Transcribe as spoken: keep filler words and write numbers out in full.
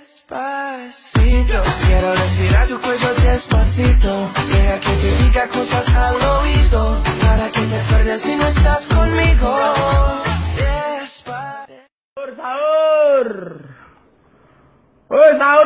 Despacito, quiero respirar tu cuello despacito. Deja que te diga cosas al oído, para que te acuerdes si no estás conmigo. Despacito. Sahur, sahur. Woi, sahur